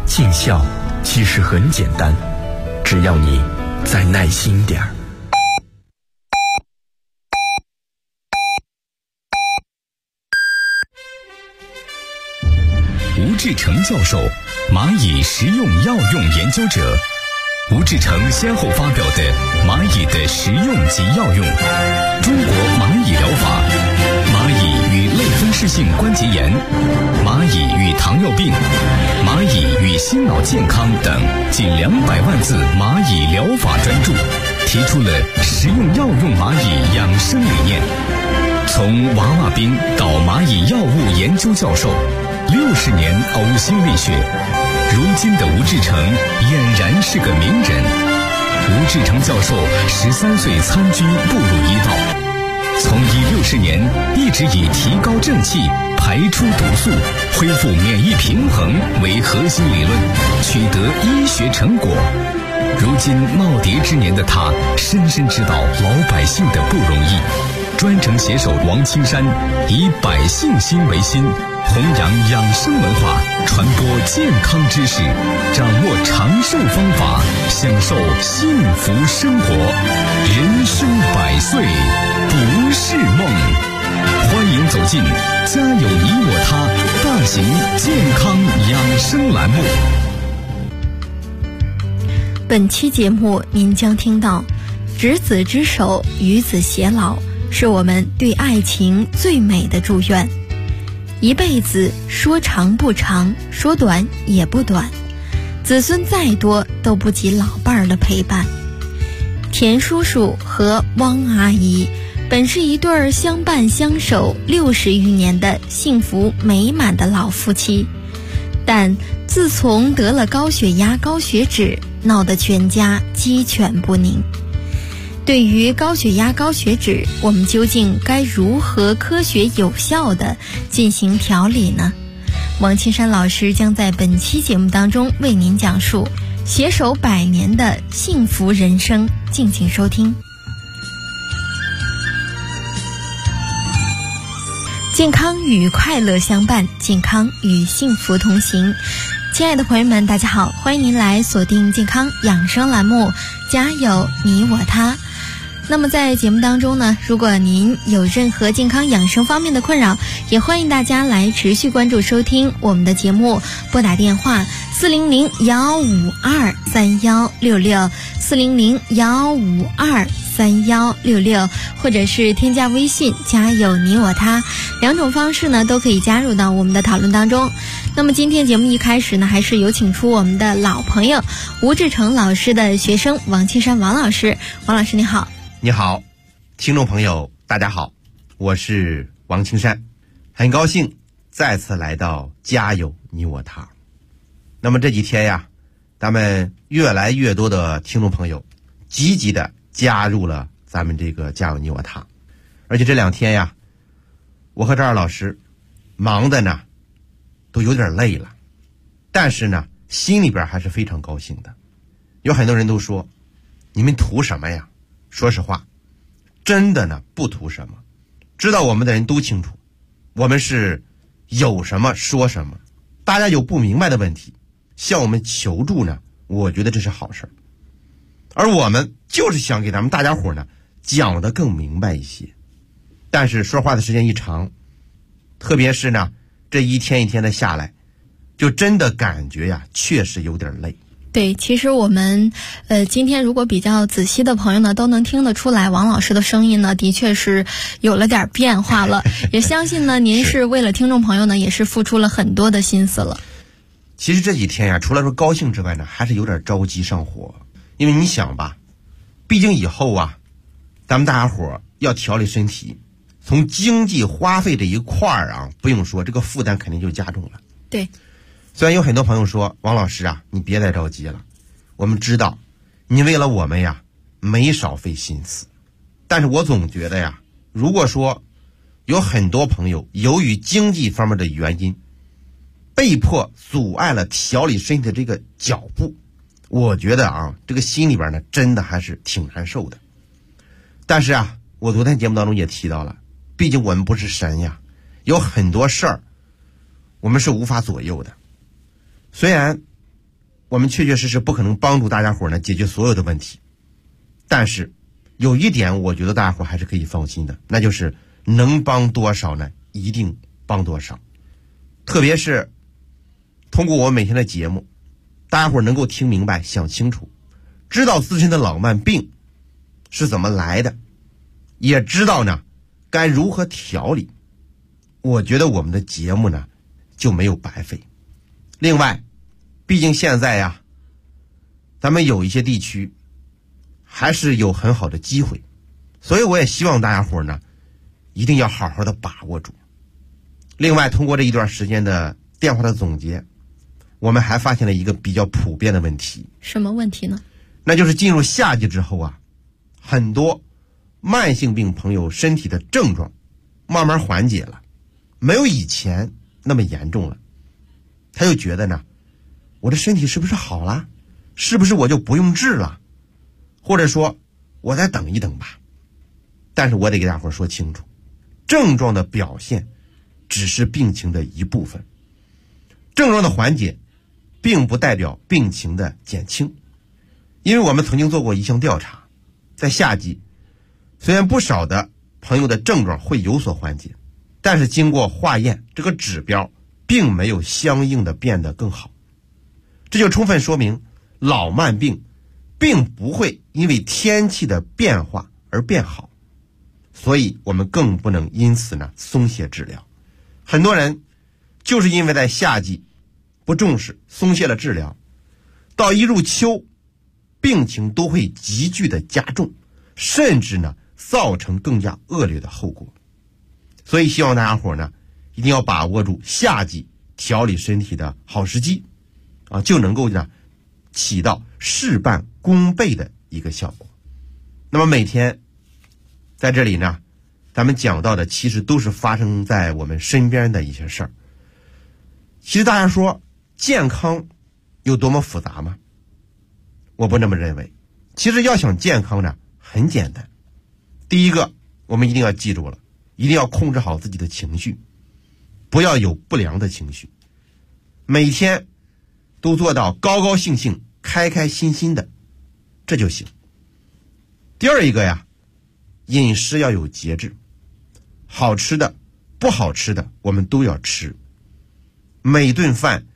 尽孝其实很简单，只要你再耐心点儿。 吴志成教授，蚂蚁食用药用研究者。吴志成先后发表的《蚂蚁的食用及药用》、《中国蚂蚁疗法》、《蚂蚁与类风湿性关节炎》、《蚂蚁与糖尿病》、《蚂蚁与心脑健康》等近200万字蚂蚁疗法专著，提出了食用药用蚂蚁养生理念。从娃娃兵到蚂蚁药物研究教授，60年呕心沥血，如今的吴志成俨然是个名人。吴志成教授13岁参军步入医道，从医60年，一直以提高正气、排出毒素、恢复免疫平衡为核心理论，取得医学成果。如今耄耋之年的他，深深知道老百姓的不容易，专程携手王青山，以百姓心为心，弘扬养生文化，传播健康知识，掌握长寿方法，享受幸福生活。人生100岁不是梦。欢迎走进家有你我他大型健康养生栏目。 本期节目您将听到，执子之手，与子偕老，是我们对爱情最美的祝愿。一辈子说长不长，说短也不短，子孙再多都不及老伴儿的陪伴。田叔叔和汪阿姨本是一对相伴相守60余年的幸福美满的老夫妻，但自从得了高血压、高血脂，闹得全家鸡犬不宁。对于高血压、高血脂，我们究竟该如何科学有效地进行调理呢？王青山老师将在本期节目当中为您讲述，携手100年的幸福人生，敬请收听。健康与快乐相伴，健康与幸福同行。亲爱的朋友们，大家好，欢迎您来锁定健康养生栏目，家有你我他。那么在节目当中呢，如果您有任何健康养生方面的困扰，也欢迎大家来持续关注收听我们的节目，拨打电话400-152-3166 400-152-3166，或者是添加微信家有你我他，两种方式呢都可以加入到我们的讨论当中。那么今天节目一开始呢，还是有请出我们的老朋友吴志成老师的学生王青山王老师。王老师你好。 你好，听众朋友大家好，我是王青山，很高兴再次来到家有你我他。那么这几天呀，咱们越来越多的听众朋友积极的加入了咱们这个家有你我他，而且这2天呀，我和赵二老师忙的呢都有点累了，但是呢心里边还是非常高兴的。有很多人都说，你们图什么呀？说实话，真的呢不图什么，知道我们的人都清楚，我们是有什么说什么，大家有不明白的问题向我们求助呢，我觉得这是好事。而我们就是想给咱们大家伙呢讲得更明白一些，但是说话的时间一长，特别是呢这一天一天的下来，就真的感觉呀确实有点累。 对，其实我们今天如果比较仔细的朋友呢，都能听得出来，王老师的声音呢的确是有了点变化了也相信呢您是为了听众朋友呢也是付出了很多的心思了。 其实这几天呀，除了说高兴之外呢，还是有点着急上火。因为你想吧，毕竟以后啊咱们大家伙要调理身体，从经济花费这一块啊，不用说，这个负担肯定就加重了。 对， 虽然有很多朋友说，王老师啊你别再着急了，我们知道你为了我们呀没少费心思，但是我总觉得呀，如果说有很多朋友由于经济方面的原因被迫阻碍了调理身体的这个脚步，我觉得啊这个心里边呢真的还是挺难受的。但是啊，我昨天节目当中也提到了，毕竟我们不是神呀，有很多事儿我们是无法左右的。虽然我们确确实实不可能帮助大家伙呢解决所有的问题，但是有一点我觉得大家伙还是可以放心的，那就是能帮多少呢一定帮多少。特别是通过我们每天的节目，大家伙能够听明白想清楚，知道自身的老慢病是怎么来的，也知道呢该如何调理，我觉得我们的节目呢就没有白费。另外毕竟现在呀咱们有一些地区还是有很好的机会，所以我也希望大家伙呢一定要好好的把握住。另外通过这一段时间的电话的总结，我们还发现了一个比较普遍的问题。 什么问题呢？ 那就是进入夏季之后啊，很多慢性病朋友身体的症状慢慢缓解了，没有以前那么严重了。他又觉得呢，我的身体是不是好了？是不是我就不用治了？或者说我再等一等吧。但是我得给大伙说清楚，症状的表现只是病情的一部分，症状的缓解并不代表病情的减轻。因为我们曾经做过一项调查，在夏季虽然不少的朋友的症状会有所缓解，但是经过化验，这个指标并没有相应的变得更好。这就充分说明老慢病并不会因为天气的变化而变好，所以我们更不能因此呢松懈治疗。很多人就是因为在夏季不重视，松懈了治疗，到一入秋病情都会急剧的加重，甚至呢造成更加恶劣的后果。所以希望大家伙呢一定要把握住夏季调理身体的好时机啊，就能够呢起到事半功倍的一个效果。那么每天在这里呢，咱们讲到的其实都是发生在我们身边的一些事儿。其实大家说健康有多么复杂吗？我不那么认为。其实要想健康呢很简单。第一个我们一定要记住了，一定要控制好自己的情绪，不要有不良的情绪，每天都做到高高兴兴开开心心的，这就行。第二一个呀，饮食要有节制，好吃的不好吃的我们都要吃，每顿饭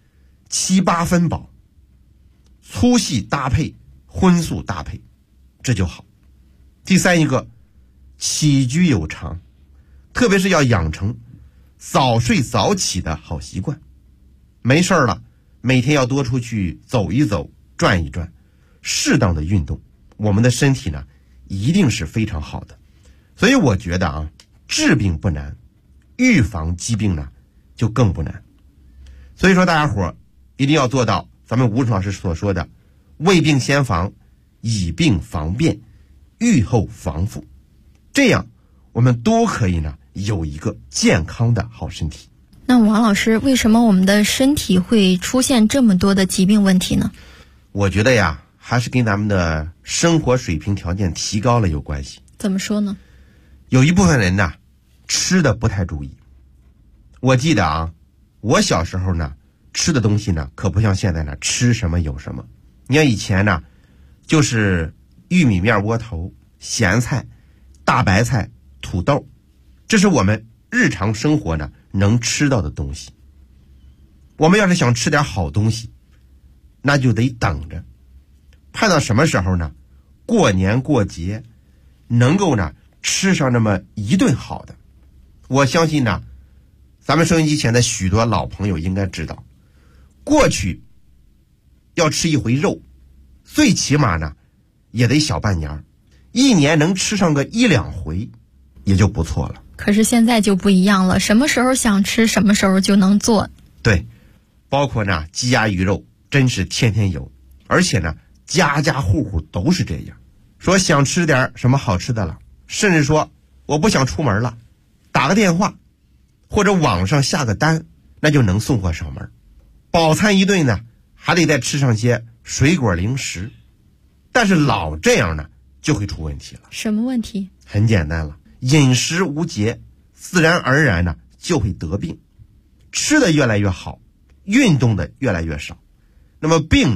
7、8分饱，粗细搭配，荤素搭配，这就好。第三一个，起居有常，特别是要养成早睡早起的好习惯。没事了，每天要多出去走一走，转一转，适当的运动，我们的身体呢一定是非常好的。所以我觉得啊，治病不难，预防疾病呢就更不难。所以说大家伙一定要做到咱们吴老师所说的未病先防，以病防变，预后防复，这样我们都可以呢有一个健康的好身体。 那王老师，为什么我们的身体会出现这么多的疾病问题呢？ 我觉得呀，还是跟咱们的生活水平条件提高了有关系。 怎么说呢？ 有一部分人呢吃的不太注意。我记得啊，我小时候呢吃的东西呢可不像现在呢吃什么有什么。你看以前呢就是玉米面窝头、咸菜、大白菜、土豆，这是我们日常生活呢能吃到的东西。我们要是想吃点好东西，那就得等着，盼到什么时候呢？过年过节能够呢吃上那么一顿好的。我相信呢咱们收音机前的许多老朋友应该知道，过去要吃一回肉最起码呢也得小半年，一年能吃上个1、2回也就不错了。 可是现在就不一样了，什么时候想吃什么时候就能做。 对，包括呢鸡鸭鱼肉真是天天有，而且呢家家户户都是这样，说想吃点什么好吃的了，甚至说我不想出门了，打个电话或者网上下个单，那就能送货上门。饱餐一顿呢还得再吃上些水果零食，但是老这样呢就会出问题了。 什么问题？ 很简单了，饮食无节，自然而然呢就会得病。吃的越来越好，运动的越来越少，那么病呢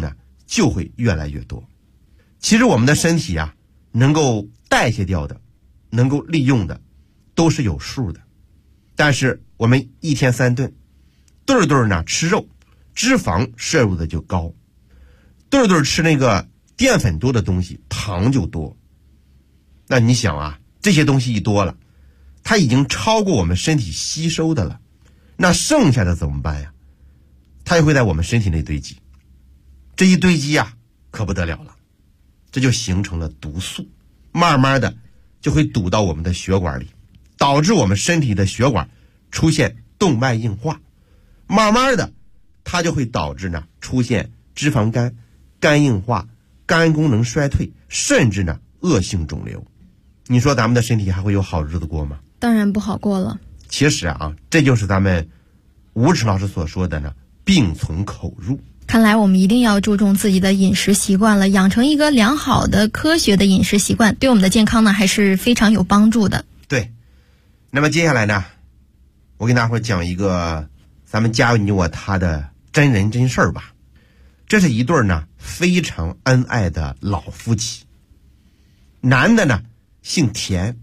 就会越来越多。其实我们的身体啊，能够代谢掉的，能够利用的都是有数的。但是我们一天3顿，顿顿呢吃肉，脂肪摄入的就高，顿顿吃那个淀粉多的东西，糖就多。那你想啊，这些东西一多了，它已经超过我们身体吸收的了，那剩下的怎么办呀？它也会在我们身体内堆积，这一堆积啊，可不得了了，这就形成了毒素，慢慢的就会堵到我们的血管里，导致我们身体的血管出现动脉硬化，慢慢的它就会导致呢出现脂肪肝、肝硬化、肝功能衰退，甚至呢恶性肿瘤。你说咱们的身体还会有好日子过吗？ 当然不好过了。 其实啊，这就是咱们吴驰老师所说的呢，病从口入。 看来我们一定要注重自己的饮食习惯了，养成一个良好的科学的饮食习惯，对我们的健康呢还是非常有帮助的。 对，那么接下来呢，我给大伙讲一个咱们家有你我他的真人真事儿吧。这是一对呢非常恩爱的老夫妻，男的呢姓田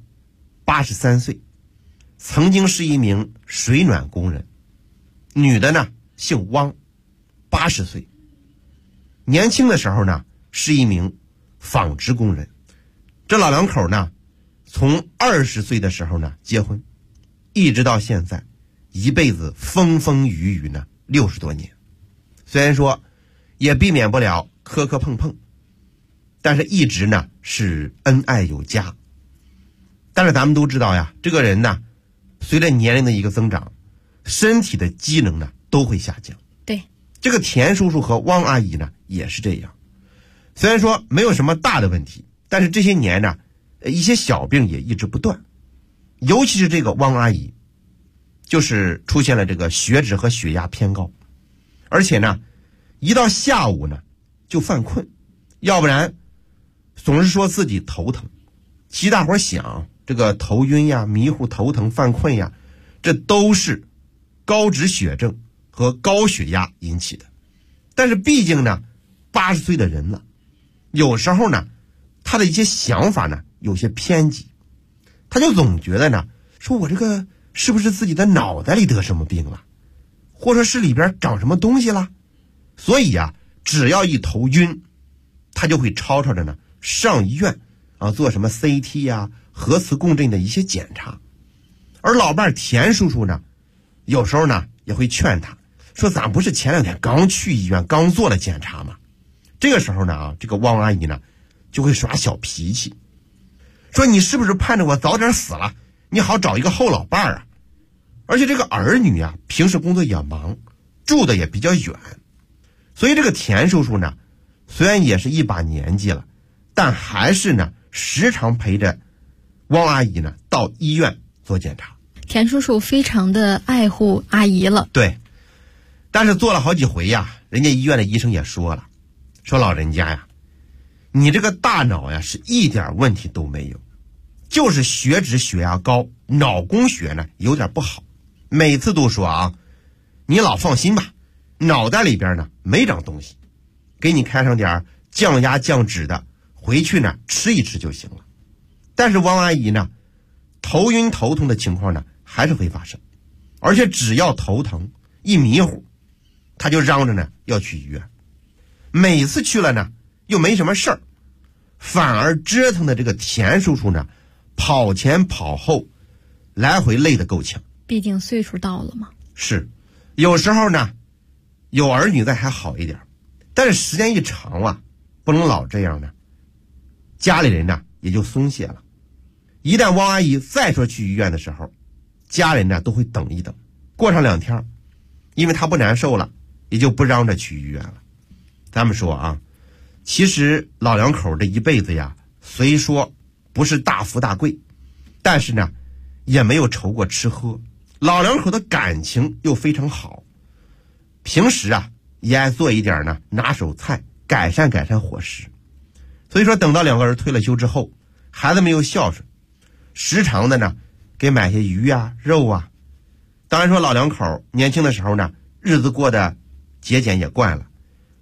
，83岁，曾经是一名水暖工人；女的呢姓汪，80岁，年轻的时候呢是一名纺织工人。这老两口呢从20岁的时候呢结婚，一直到现在，一辈子风风雨雨呢60多年。虽然说也避免不了磕磕碰碰，但是一直呢是恩爱有加。但是咱们都知道呀，这个人呢随着年龄的一个增长，身体的机能呢都会下降。 对， 这个田叔叔和汪阿姨呢也是这样。虽然说没有什么大的问题，但是这些年呢一些小病也一直不断。尤其是这个汪阿姨，就是出现了这个血脂和血压偏高，而且呢一到下午呢就犯困，要不然总是说自己头疼。其实大伙想，这个头晕呀、迷糊、头疼、犯困呀，这都是高脂血症和高血压引起的。但是毕竟呢80岁的人了，有时候呢他的一些想法呢有些偏激，他就总觉得呢，说我这个是不是自己的脑袋里得什么病了，或者是里边长什么东西了。所以啊，只要一头晕，他就会吵吵着呢上医院啊，做什么 CT 呀、核磁共振的一些检查。而老伴田叔叔呢，有时候呢也会劝他说，咱不是前2天刚去医院刚做了检查吗？这个时候呢啊，这个汪阿姨呢就会耍小脾气，说你是不是盼着我早点死了，你好找一个后老伴啊？而且这个儿女啊平时工作也忙，住的也比较远，所以这个田叔叔呢虽然也是一把年纪了，但还是呢时常陪着汪阿姨呢到医院做检查。 田叔叔非常的爱护阿姨了。 对，但是做了好几回呀，人家医院的医生也说了，说老人家呀，你这个大脑呀是一点问题都没有，就是血脂血压高，脑供血呢有点不好。每次都说啊，你老放心吧，脑袋里边呢没长东西，给你开上点降压降脂的，回去呢吃一吃就行了。但是汪阿姨呢，头晕头痛的情况呢还是会发生，而且只要头疼一迷糊，她就嚷着呢要去医院。每次去了呢又没什么事儿，反而折腾的这个田叔叔呢跑前跑后，来回累得够呛。 毕竟岁数到了嘛。 是，有时候呢有儿女在还好一点，但是时间一长啊，不能老这样呢，家里人呢也就松懈了。一旦汪阿姨再说去医院的时候，家人呢都会等一等，过上2天，因为她不难受了，也就不嚷着去医院了。咱们说啊，其实老两口这一辈子呀，虽说不是大富大贵，但是呢也没有愁过吃喝，老两口的感情又非常好，平时啊也爱做一点呢拿手菜，改善改善伙食。所以说等到2个人退了休之后，孩子没有孝顺，时常的呢给买些鱼啊肉啊。当然说老两口年轻的时候呢日子过得节俭也惯了，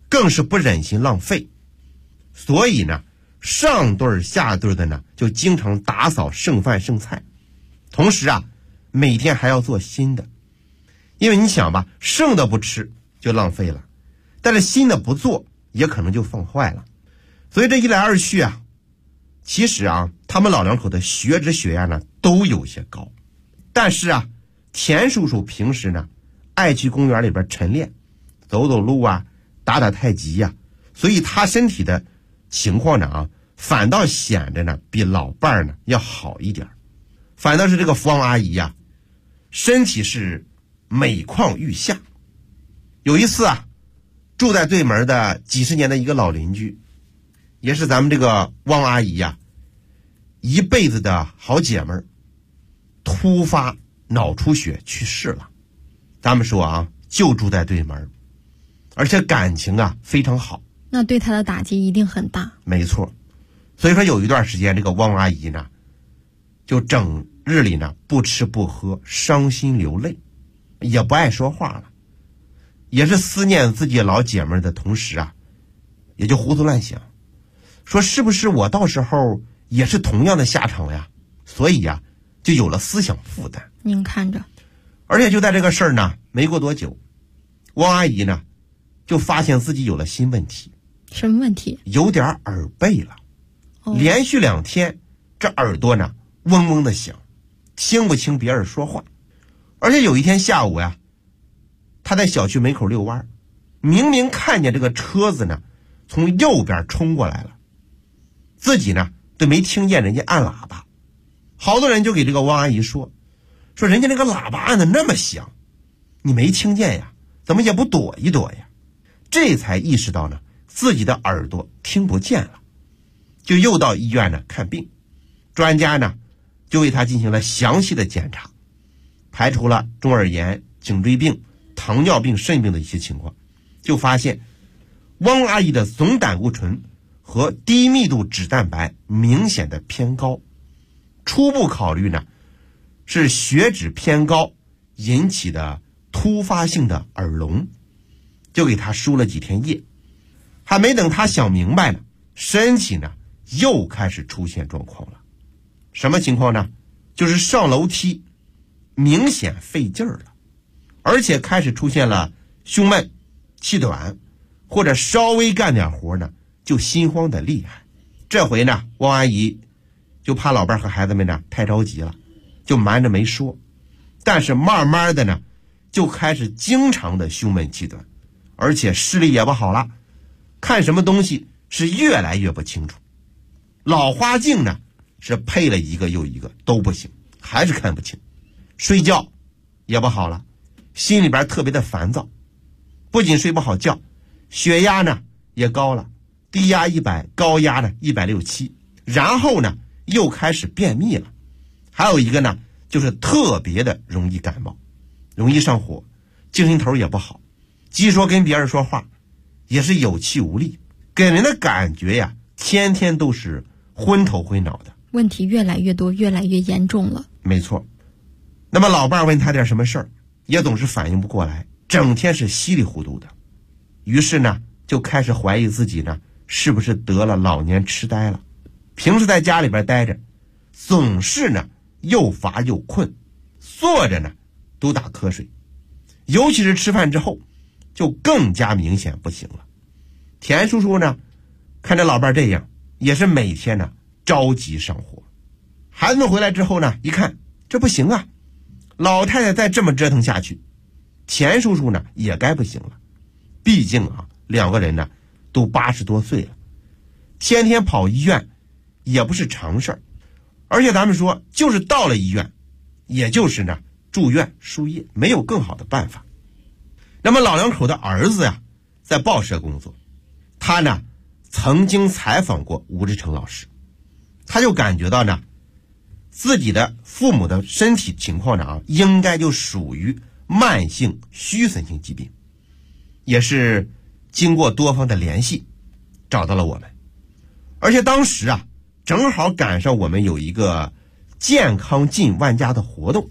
更是不忍心浪费，所以呢，上顿下顿的呢，就经常打扫剩饭剩菜，同时啊，每天还要做新的。因为你想吧，剩的不吃就浪费了，但是新的不做也可能就放坏了。所以这一来二去啊，其实啊，他们老两口的血脂血压呢都有些高。但是啊，田叔叔平时呢爱去公园里边晨练，走走路啊，打打太极呀，所以他身体的情况呢反倒显得呢比老伴儿呢要好一点。反倒是这个汪阿姨呀，身体是每况愈下。有一次啊，住在对门的几十年的一个老邻居，也是咱们这个汪阿姨呀一辈子的好姐妹，突发脑出血去世了。咱们说啊，就住在对门，而且感情啊非常好， 那对她的打击一定很大。 没错。所以说有一段时间，这个汪阿姨呢就整日里呢不吃不喝，伤心流泪，也不爱说话了，也是思念自己老姐妹的同时啊，也就胡思乱想，说是不是我到时候也是同样的下场呀？所以呀，就有了思想负担。 您看着。 而且就在这个事儿呢没过多久，汪阿姨呢就发现自己有了新问题。 什么问题？ 有点耳背了。连续2天这耳朵呢嗡嗡的响，听不清别人说话。而且有一天下午呀，他在小区门口遛弯，明明看见这个车子呢从右边冲过来了，自己呢都没听见人家按喇叭。好多人就给这个汪阿姨说人家那个喇叭按的那么响，你没听见呀？怎么也不躲一躲呀？这才意识到呢自己的耳朵听不见了，就又到医院呢看病。专家呢就为他进行了详细的检查，排除了中耳炎、颈椎病、糖尿病、肾病的一些情况，就发现汪阿姨的总胆固醇和低密度脂蛋白明显的偏高，初步考虑呢是血脂偏高引起的突发性的耳聋，就给他输了几天液。还没等他想明白呢，身体呢又开始出现状况了。什么情况呢？就是上楼梯明显费劲儿了，而且开始出现了胸闷、气短，或者稍微干点活呢就心慌的厉害。这回呢，汪阿姨就怕老伴和孩子们呢太着急了，就瞒着没说。但是慢慢的呢，就开始经常的胸闷气短，而且视力也不好了，看什么东西是越来越不清楚。老花镜呢是配了一个又一个都不行，还是看不清。睡觉也不好了，心里边特别的烦躁，不仅睡不好觉，血压呢也高了，低压100，高压呢167，然后呢又开始便秘了。还有一个呢就是特别的容易感冒，容易上火，精神头也不好，即说跟别人说话也是有气无力，给人的感觉呀天天都是昏头昏脑的。 问题越来越多，越来越严重了。 没错。那么老伴问他点什么事儿，也总是反应不过来，整天是稀里糊涂的。于是呢就开始怀疑自己呢是不是得了老年痴呆了。平时在家里边待着，总是呢又乏又困，坐着呢都打瞌睡，尤其是吃饭之后就更加明显不行了。田叔叔呢看着老伴这样，也是每天呢着急上火。孩子们回来之后呢，一看这不行啊，老太太再这么折腾下去，田叔叔呢也该不行了。毕竟啊2个人呢都80多岁了，天天跑医院也不是常事儿。而且咱们说就是到了医院，也就是呢住院输液，没有更好的办法。那么老两口的儿子呀在报社工作，他呢曾经采访过吴志成老师，他就感觉到呢自己的父母的身体情况呢应该就属于慢性虚损性疾病，也是经过多方的联系找到了我们。而且当时啊正好赶上我们有一个健康进万家的活动，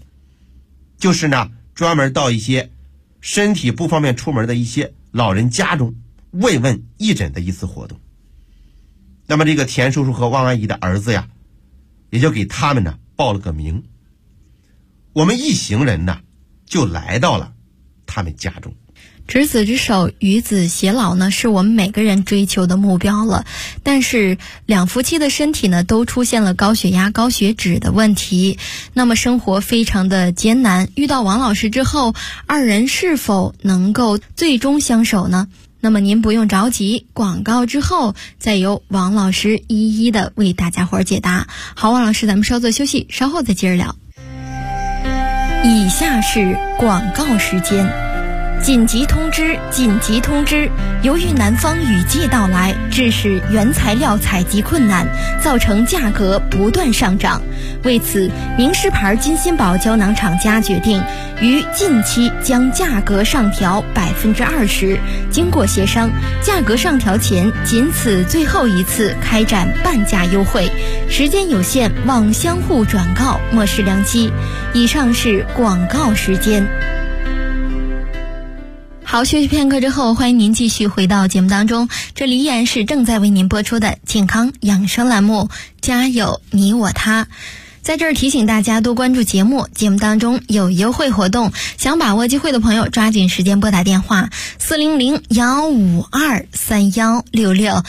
就是呢专门到一些身体不方便出门的一些老人家中， 慰问义诊的一次活动。那么这个田叔叔和汪阿姨的儿子呀，也就给他们呢报了个名。我们一行人呢就来到了他们家中。 执子之手，与子偕老呢，是我们每个人追求的目标了。但是两夫妻的身体呢，都出现了高血压、高血脂的问题，那么生活非常的艰难。遇到王老师之后，二人是否能够最终相守呢？那么您不用着急，广告之后再由王老师一一的为大家伙儿解答。好，王老师，咱们稍作休息，稍后再接着聊。以下是广告时间。紧急通知！紧急通知！由于南方雨季到来，致使原材料采集困难，造成价格不断上涨。为此，名仕牌金鑫宝胶囊厂家决定于近期将价格上调20%。经过协商，价格上调前仅此最后一次开展半价优惠，时间有限，望相互转告，莫失良机。以上是广告时间。好，休息片刻之后，欢迎您继续回到节目当中，这里依然是正在为您播出的健康养生栏目，家有你我他。在这儿提醒大家多关注节目，节目当中有优惠活动，想把握机会的朋友抓紧时间拨打电话400-152-3166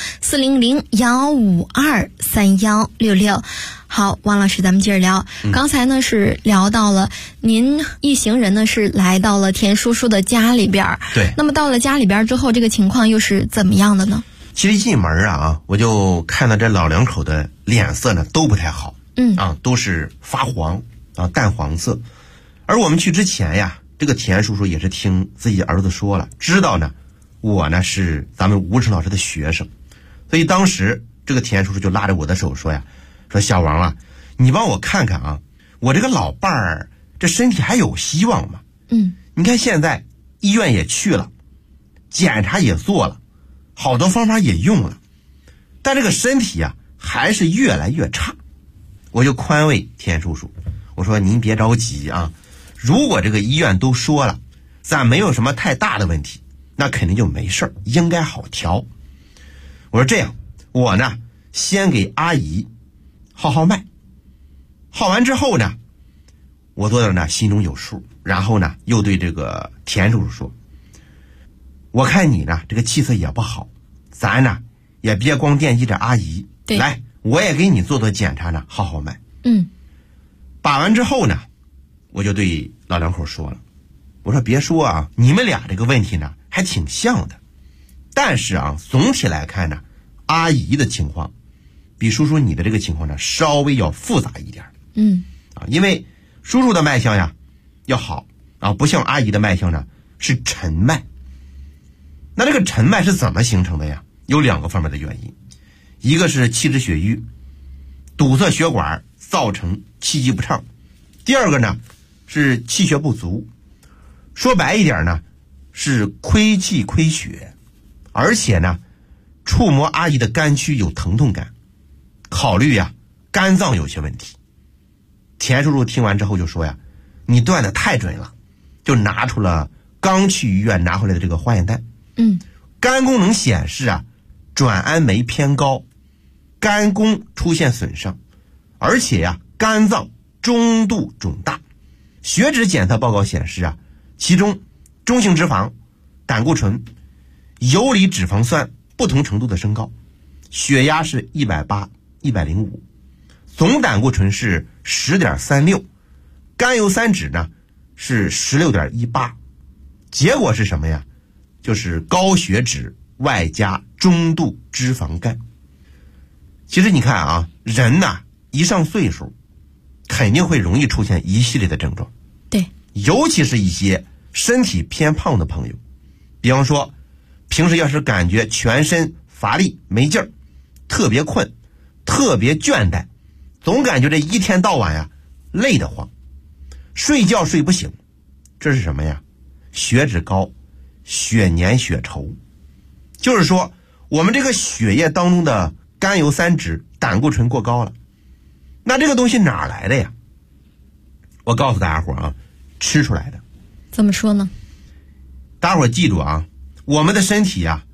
400-152-3166。好，王老师，咱们接着聊。刚才呢是聊到了您一行人呢是来到了田叔叔的家里边。 对。 那么到了家里边之后，这个情况又是怎么样的呢？ 其实一进门我就看到这老两口的脸色呢都不太好。都是发黄淡黄色。而我们去之前呀，这个田叔叔也是听自己儿子说了，知道呢我呢是咱们吴晨老师的学生，所以当时这个田叔叔就拉着我的手说呀，说小王啊，你帮我看看我这个老伴儿这身体还有希望吗？你看现在医院也去了，检查也做了，好多方法也用了，但这个身体还是越来越差。我就宽慰田叔叔，我说您别着急如果这个医院都说了咱没有什么太大的问题，那肯定就没事，应该好调。我说这样，我呢先给阿姨号脉，号完之后呢，我坐在那心中有数，然后呢又对这个田叔叔说，我看你呢这个气色也不好，咱呢也别光惦记着阿姨，来我也给你做检查呢，号脉。把完之后呢，我就对老两口说了，我说别说你们俩这个问题呢还挺像的，但是总体来看呢，阿姨的情况比叔叔你的这个情况呢稍微要复杂一点。因为叔叔的脉象要好不像阿姨的脉象呢是沉脉。那这个沉脉是怎么形成的呀？有2个方面的原因，一个是气滞血瘀，堵塞血管造成气机不畅；第二个呢是气血不足，说白一点呢是亏气亏血，而且呢触摸阿姨的肝区有疼痛感，考虑肝脏有些问题。田叔叔听完之后就说你断的太准了，就拿出了刚去医院拿回来的这个化验单。肝功能显示转氨酶偏高，肝功出现损伤，而且肝脏中度肿大。血脂检测报告显示其中中性脂肪、胆固醇、游离脂肪酸不同程度的升高，血压是180、105，总胆固醇是10.36，甘油三酯呢是16.18。结果是什么呀？就是高血脂外加中度脂肪肝。其实你看人一上岁数肯定会容易出现一系列的症状。 对， 尤其是一些身体偏胖的朋友，比方说平时要是感觉全身乏力没劲儿，特别困，特别倦怠，总感觉这一天到晚累得慌，睡觉睡不醒，这是什么呀？血脂高，血粘血稠。就是说我们这个血液当中的甘油三酯、胆固醇过高了。那这个东西哪来的呀？我告诉大家伙吃出来的。 怎么说呢？ 大家伙记住我们的身体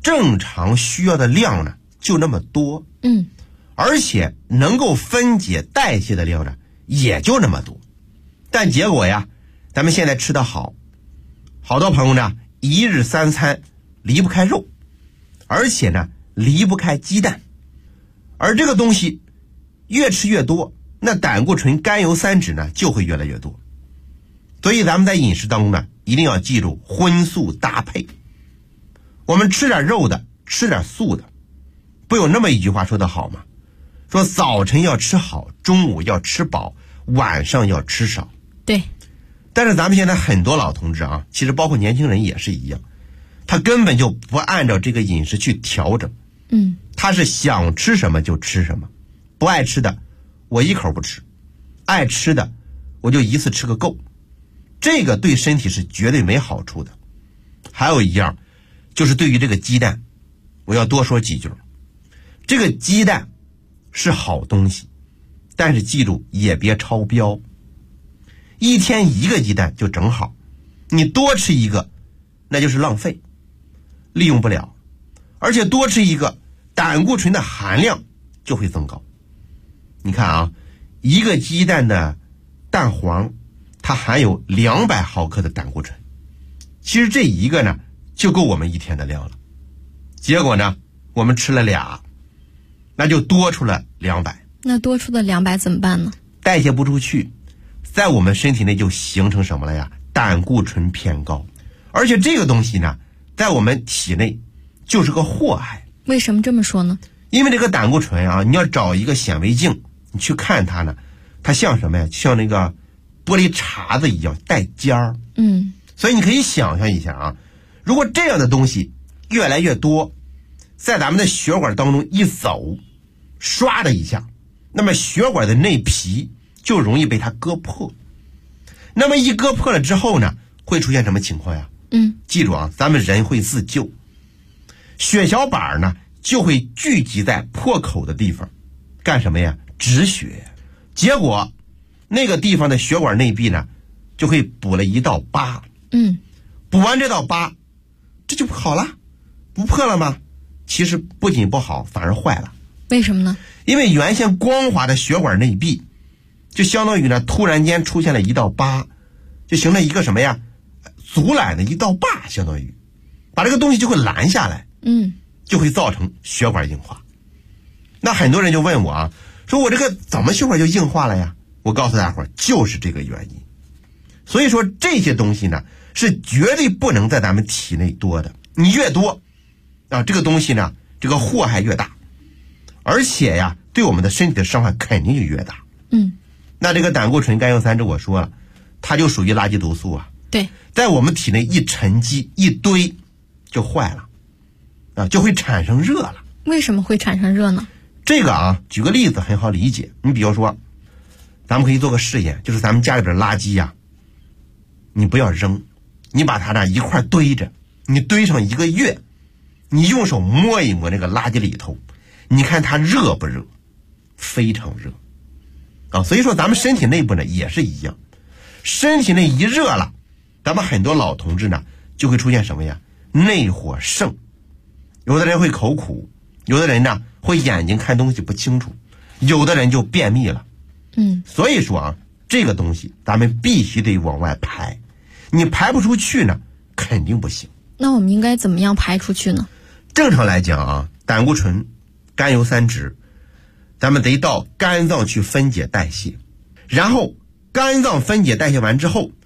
正常需要的量呢就那么多，而且能够分解代谢的量呢也就那么多。但结果呀，咱们现在吃得好多朋友呢一日三餐离不开肉，而且呢离不开鸡蛋，而这个东西越吃越多，那胆固醇、甘油三酯呢就会越来越多。所以咱们在饮食当中呢一定要记住荤素搭配，我们吃点肉的，吃点素的。不有那么一句话说得好吗？说早晨要吃好，中午要吃饱，晚上要吃少。 对。 但是咱们现在很多老同志啊，其实包括年轻人也是一样，他根本就不按照这个饮食去调整。他是想吃什么就吃什么，不爱吃的我一口不吃，爱吃的我就一次吃个够，这个对身体是绝对没好处的。还有一样，就是对于这个鸡蛋，我要多说几句。这个鸡蛋是好东西，但是记住也别超标，一天一个鸡蛋就正好，你多吃一个那就是浪费，利用不了，而且多吃一个胆固醇的含量就会增高。你看啊，一个鸡蛋的蛋黄它含有200毫克的胆固醇，其实这一个呢就够我们一天的量了。结果呢我们吃了俩，那就多出了200。 那多出的200怎么办呢？ 代谢不出去，在我们身体内就形成什么了呀？胆固醇偏高。而且这个东西呢在我们体内就是个祸害。 为什么这么说呢？ 因为这个胆固醇啊，你要找一个显微镜你去看它呢，它像什么呀？像那个玻璃碴子一样带尖儿。所以你可以想象一下啊，如果这样的东西越来越多，在咱们的血管当中一走，唰的一下，那么血管的内皮就容易被它割破。那么一割破了之后呢，会出现什么情况呀？记住啊，咱们人会自救，血小板呢就会聚集在破口的地方，干什么呀？止血。结果那个地方的血管内壁呢就会补了一道疤。补完这道疤，这就好了，不破了吗？其实不仅不好，反而坏了。 为什么呢？ 因为原先光滑的血管内壁就相当于呢突然间出现了一道疤，就形成一个什么呀？阻拦的一道坝，相当于把这个东西就会拦下来，就会造成血管硬化。那很多人就问我啊，说我这个怎么血管就硬化了呀？我告诉大伙儿，就是这个原因。所以说这些东西呢是绝对不能在咱们体内多的，你越多啊，这个东西呢这个祸害越大，而且呀对我们的身体的伤害肯定就越大。那这个胆固醇、甘油三酯我说了，它就属于垃圾毒素啊。 对， 在我们体内一沉积一堆就坏了啊，就会产生热了。 为什么会产生热呢？ 这个啊，举个例子很好理解。你比如说，咱们可以做个试验，就是咱们家里边垃圾呀，你不要扔，你把它呢一块堆着，你堆上1个月，你用手摸一摸那个垃圾里头，你看它热不热？非常热啊！所以说咱们身体内部呢也是一样，身体内一热了，咱们很多老同志呢就会出现什么呀？内火盛，有的人会口苦，有的人呢会眼睛看东西不清楚，有的人就便秘了。所以说啊，这个东西咱们必须得往外排，你排不出去呢肯定不行。 那我们应该怎么样排出去呢？ 正常来讲啊，胆固醇、甘油三酯咱们得到肝脏去分解代谢，然后肝脏分解代谢完之后